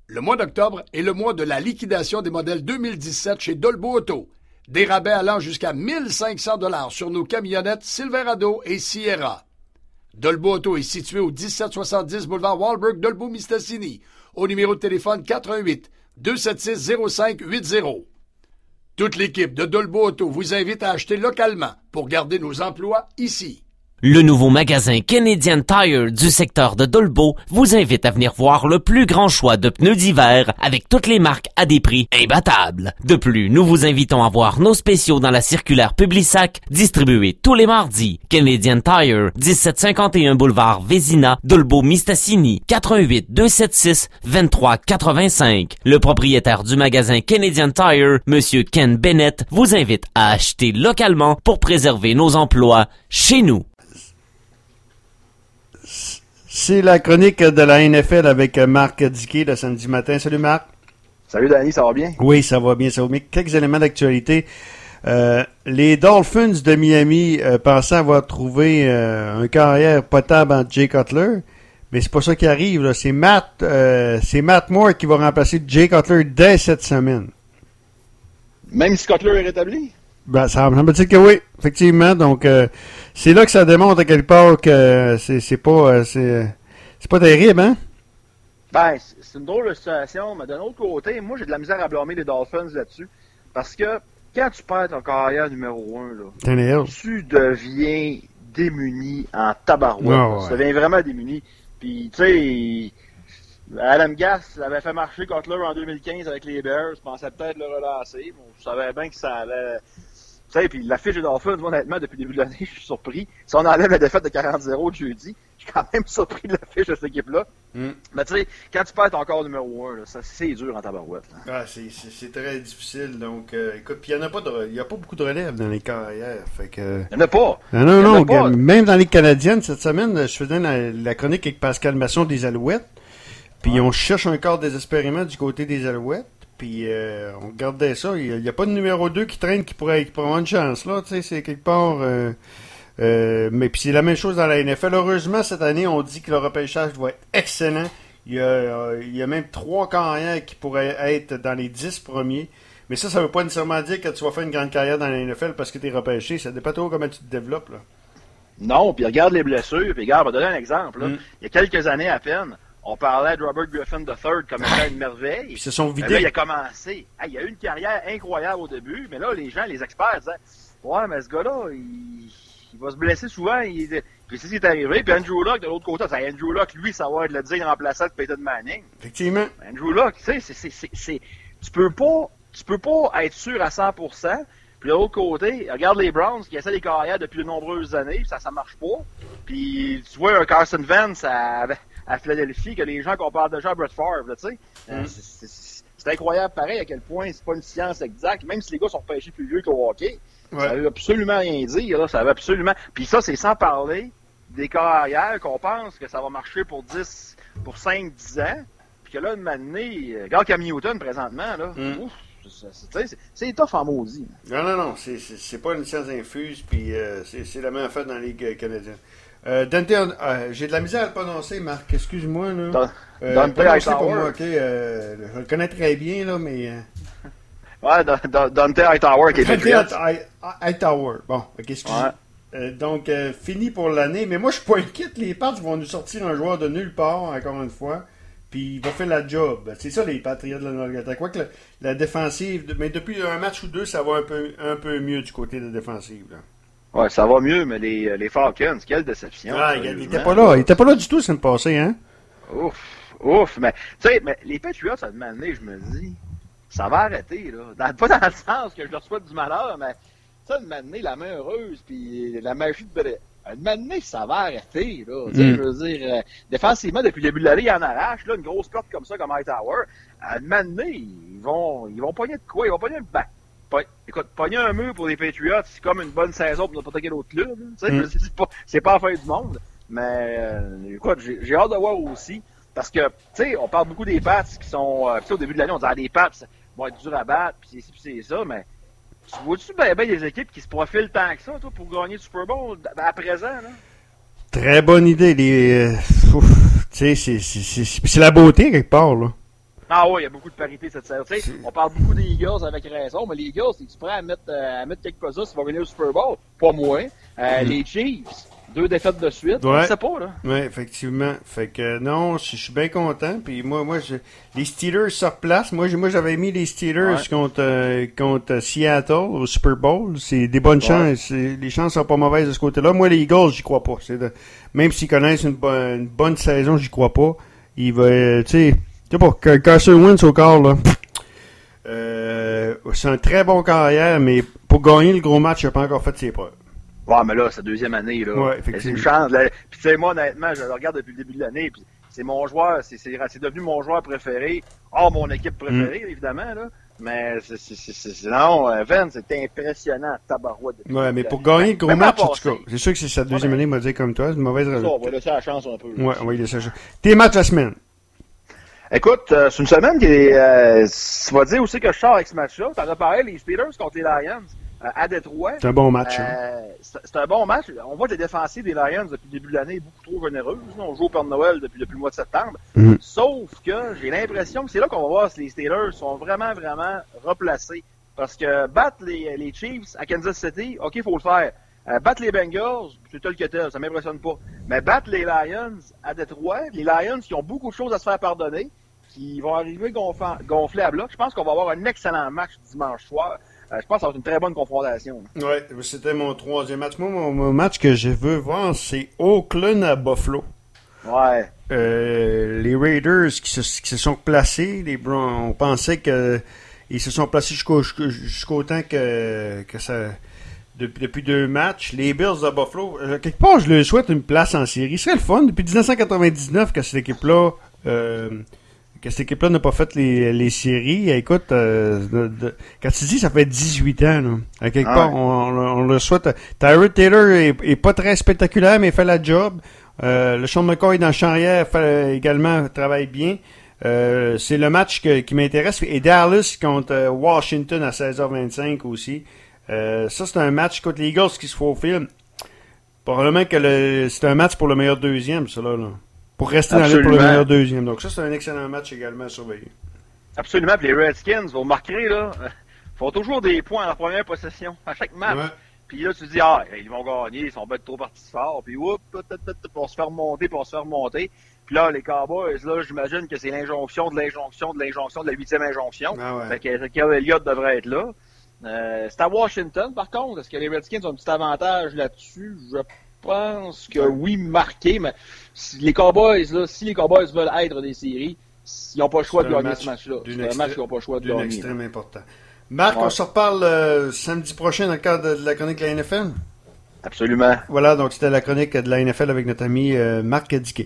Le mois d'octobre est le mois de la liquidation des modèles 2017 chez Dolbo Auto. Des rabais allant jusqu'à 1500 $ sur nos camionnettes Silverado et Sierra. Dolbo Auto est situé au 1770 boulevard Walbrook, Dolbeau-Mistassini, au numéro de téléphone 88 276 0580. Toute l'équipe de Dolbo Auto vous invite à acheter localement pour garder nos emplois ici. Le nouveau magasin Canadian Tire du secteur de Dolbeau vous invite à venir voir le plus grand choix de pneus d'hiver avec toutes les marques à des prix imbattables. De plus, nous vous invitons à voir nos spéciaux dans la circulaire Publisac distribuée tous les mardis. Canadian Tire, 1751 boulevard Vézina, Dolbeau-Mistassini, 88 276 2385. Le propriétaire du magasin Canadian Tire, Monsieur Ken Bennett, vous invite à acheter localement pour préserver nos emplois chez nous. C'est la chronique de la NFL avec Marc Diquet le samedi matin. Salut Marc. Salut Danny, ça va bien? Oui, ça va bien, ça va bien. Quelques éléments d'actualité. Les Dolphins de Miami pensaient avoir trouvé un carrière potable entre Jay Cutler, mais c'est pas ça qui arrive. Là. C'est Matt Moore qui va remplacer Jay Cutler dès cette semaine. Même si Cutler est rétabli? Ben, ça me dit que oui, effectivement. Donc, c'est là que ça démontre à quelque part que c'est pas terrible, hein? Ben, c'est une drôle de situation, mais d'un autre côté, moi, j'ai de la misère à blâmer les Dolphins là-dessus. Parce que quand tu perds ton carrière numéro 1, là, tu deviens démuni en tabarouette. Oh, ouais. Tu deviens vraiment démuni. Puis, tu sais, Adam Gass avait fait marcher Cutler en 2015 avec les Bears. Je pensais peut-être le relancer. Bon, je savais bien que ça allait... Tu sais, puis l'affiche des Dolphins, moi, honnêtement, depuis le début de l'année, je suis surpris. Si on enlève la défaite de 40-0 de jeudi, je suis quand même surpris de l'affiche de cette équipe-là. Mais tu sais, quand tu perds ton corps numéro 1, là, c'est dur en tabarouette. Ah, c'est très difficile. Donc, écoute, puis il n'y a pas beaucoup de relève dans les carrières. Fait que... Il n'y en a pas. Non, même dans les Canadiennes, cette semaine, je faisais la chronique avec Pascal Masson des Alouettes. Puis on cherche un corps désespérément du côté des Alouettes. Puis on regardait ça. Il n'y a pas de numéro 2 qui traîne qui pourrait avoir une chance. Là, tu sais, c'est quelque part... mais puis c'est la même chose dans la NFL. Heureusement, cette année, on dit que le repêchage va être excellent. Il y a même 3 carrières qui pourraient être dans les 10 premiers. Mais ça veut pas nécessairement dire que tu vas faire une grande carrière dans la NFL parce que tu es repêché. Ça dépend trop comment tu te développes. Là. Non, puis regarde les blessures. Puis regarde, on va donner un exemple. Là. Il y a quelques années à peine, on parlait de Robert Griffin III comme étant une merveille. Ils se sont vidés. Là, il a commencé. Il a eu une carrière incroyable au début, mais là, les experts disaient « Ouais, mais ce gars-là, il va se blesser souvent. » Puis c'est ce qui est arrivé. Puis Andrew Luck, de l'autre côté, Andrew Luck, lui, ça va être le digne remplaçant de Peyton Manning. Effectivement. Andrew Luck, tu sais, tu peux pas être sûr à 100%. Puis de l'autre côté, regarde les Browns qui essaient des carrières depuis de nombreuses années, puis ça marche pas. Puis tu vois un Carson Wentz à Philadelphie que les gens comparent déjà à Brett Favre, tu sais. C'est incroyable pareil à quel point c'est pas une science exacte, même si les gars sont repêchés plus vieux qu'au hockey. Ouais. Ça veut absolument rien dire, là, ça veut absolument... Puis ça, c'est sans parler des carrières qu'on pense que ça va marcher pour 5-10 ans, puis que là, une année, regarde Cam Newton présentement, là, ouf, c'est tough en maudit. Non, c'est pas une science infuse, puis c'est la même affaire dans la Ligue canadienne. Dante, j'ai de la misère à le prononcer, Marc, excuse-moi. Là. Dante Hightower. Pour moi, je le connais très bien, là, mais... Ouais, Dante Hightower qui est Dante Hightower, bon, ok, excuse-moi. Ouais. Donc, fini pour l'année, mais moi, je suis pas inquiète, les Pats vont nous sortir un joueur de nulle part, encore une fois, puis il va faire la job. C'est ça, les Patriots de la Nouvelle-Angleterre. Quoique la défensive, mais depuis un match ou deux, ça va un peu mieux du côté de la défensive, là. Ouais, ça va mieux, mais les Falcons, quelle déception. Ah, il était pas là. Il était pas là du tout, c'est le passé, hein? Ouf. Mais, tu sais, les Patriots, ça m'a amené, je me dis, ça va arrêter, là. Pas dans le sens que je leur souhaite du malheur, mais ça, de m'amener la main heureuse, puis la magie de... De m'amener, ça va arrêter, là. Tu sais, je veux dire, défensivement, depuis le début de l'année, il en arrache, là, une grosse perte comme ça, comme Hightower. De m'amener, ils vont pogner de quoi? Ils vont pogner le bac. Écoute, pogner un mur pour les Patriots, c'est comme une bonne saison pour n'importe quel autre club. Tu sais, c'est pas la fin du monde. Mais écoute, j'ai hâte de voir aussi. Parce que, tu sais, on parle beaucoup des Pats qui sont... au début de l'année, on disait les Pats vont être durs à battre, puis c'est ci, puis c'est ça, mais tu vois-tu bien des équipes qui se profilent tant que ça, toi, pour gagner le Super Bowl à présent, là? Très bonne idée. Tu sais, c'est la beauté quelque part, là. Ah oui, il y a beaucoup de parité cette saison. Tu sais, on parle beaucoup des Eagles avec raison, mais les Eagles, c'est-tu prêt à mettre quelques puzzles qui vont venir au Super Bowl? Pas moins. Les Chiefs, 2 défaites de suite. Ouais. Je sais pas, là. Oui, effectivement. Fait que non, je suis bien content. Puis moi les Steelers se replacent. Moi, j'avais mis les Steelers contre Seattle au Super Bowl. C'est des bonnes chances. Les chances sont pas mauvaises de ce côté-là. Moi, les Eagles, j'y crois pas. Même s'ils connaissent une bonne saison, j'y crois pas. Il va, tu sais pas, Carson Wentz au corps, là. C'est un très bon carrière, mais pour gagner le gros match, il n'a pas encore fait ses preuves. Ouais, mais là, c'est la 2e année, là. Ouais, c'est une chance. Là. Puis, tu sais, moi, honnêtement, je le regarde depuis le début de l'année, puis c'est mon joueur, c'est devenu mon joueur préféré. Hors mon équipe préférée, évidemment, là. Mais non, Vince, c'est impressionnant, tabarouette. Ouais, mais pour gagner le gros match, en tout cas, c'est sûr que c'est sa 2e année, m'a dit comme toi, c'est une mauvaise raison. On va laisser la chance un peu. Ouais, on va laisser la chance. Tes matchs la semaine. Écoute, c'est une semaine qui est... tu vas dire aussi que je sors avec ce match-là. T'en as parlé, les Steelers contre les Lions à Détroit. C'est un bon match. C'est un bon match. On voit que les défensifs des Lions depuis le début de l'année beaucoup trop généreuses. On joue au Père Noël depuis le mois de septembre. Sauf que j'ai l'impression que c'est là qu'on va voir si les Steelers sont vraiment, vraiment replacés. Parce que battre les Chiefs à Kansas City, OK, il faut le faire. Battre les Bengals, c'est tel que tel, ça m'impressionne pas. Mais battre les Lions à Détroit, les Lions qui ont beaucoup de choses à se faire pardonner, qui vont arriver gonflés à bloc, je pense qu'on va avoir un excellent match dimanche soir. Je pense que ça va être une très bonne confrontation. Ouais, c'était mon 3e match. Moi, mon match que je veux voir, c'est Oakland à Buffalo. Ouais. Les Raiders qui se sont placés, on pensait que ils se sont placés jusqu'au temps que ça... Depuis 2 matchs, les Bills de Buffalo, quelque part, je leur souhaite une place en série. Ce serait le fun. Depuis 1999 que cette équipe-là n'a pas fait les séries. Écoute, quand tu dis ça fait 18 ans, là, à quelque part, on le souhaite. Tyrod Taylor est pas très spectaculaire, mais il fait la job. Le Sean McCoy dans le champ arrière également travaille bien. C'est le match qui m'intéresse. Et Dallas contre Washington à 16h25 aussi. Ça, c'est un match contre les Eagles qui se faufilent. Probablement que c'est un match pour le meilleur 2e, ça là. Pour rester dans la lutte pour le meilleur 2e. Donc ça, c'est un excellent match également à surveiller. Absolument. Puis les Redskins, vous remarquerez, là, font toujours des points à la première possession, à chaque match. Ouais. Puis là, tu te dis, ils vont gagner, ils sont bêtes trop partis fort. Puis pour se faire remonter. Puis là, les Cowboys, là, j'imagine que c'est l'injonction de la 8e injonction. Fait que Elliott devrait être là. C'est à Washington, par contre. Est-ce que les Redskins ont un petit avantage là-dessus? Je pense que oui, marqué, mais si les Cowboys veulent être des séries, ils n'ont pas le choix de gagner ce match-là. C'est un match qu'ils n'ont pas le choix de gagner. C'est extrêmement important. Marc, on se reparle samedi prochain dans le cadre de la chronique de la NFL? Absolument. Voilà, donc c'était la chronique de la NFL avec notre ami Marc Diquet.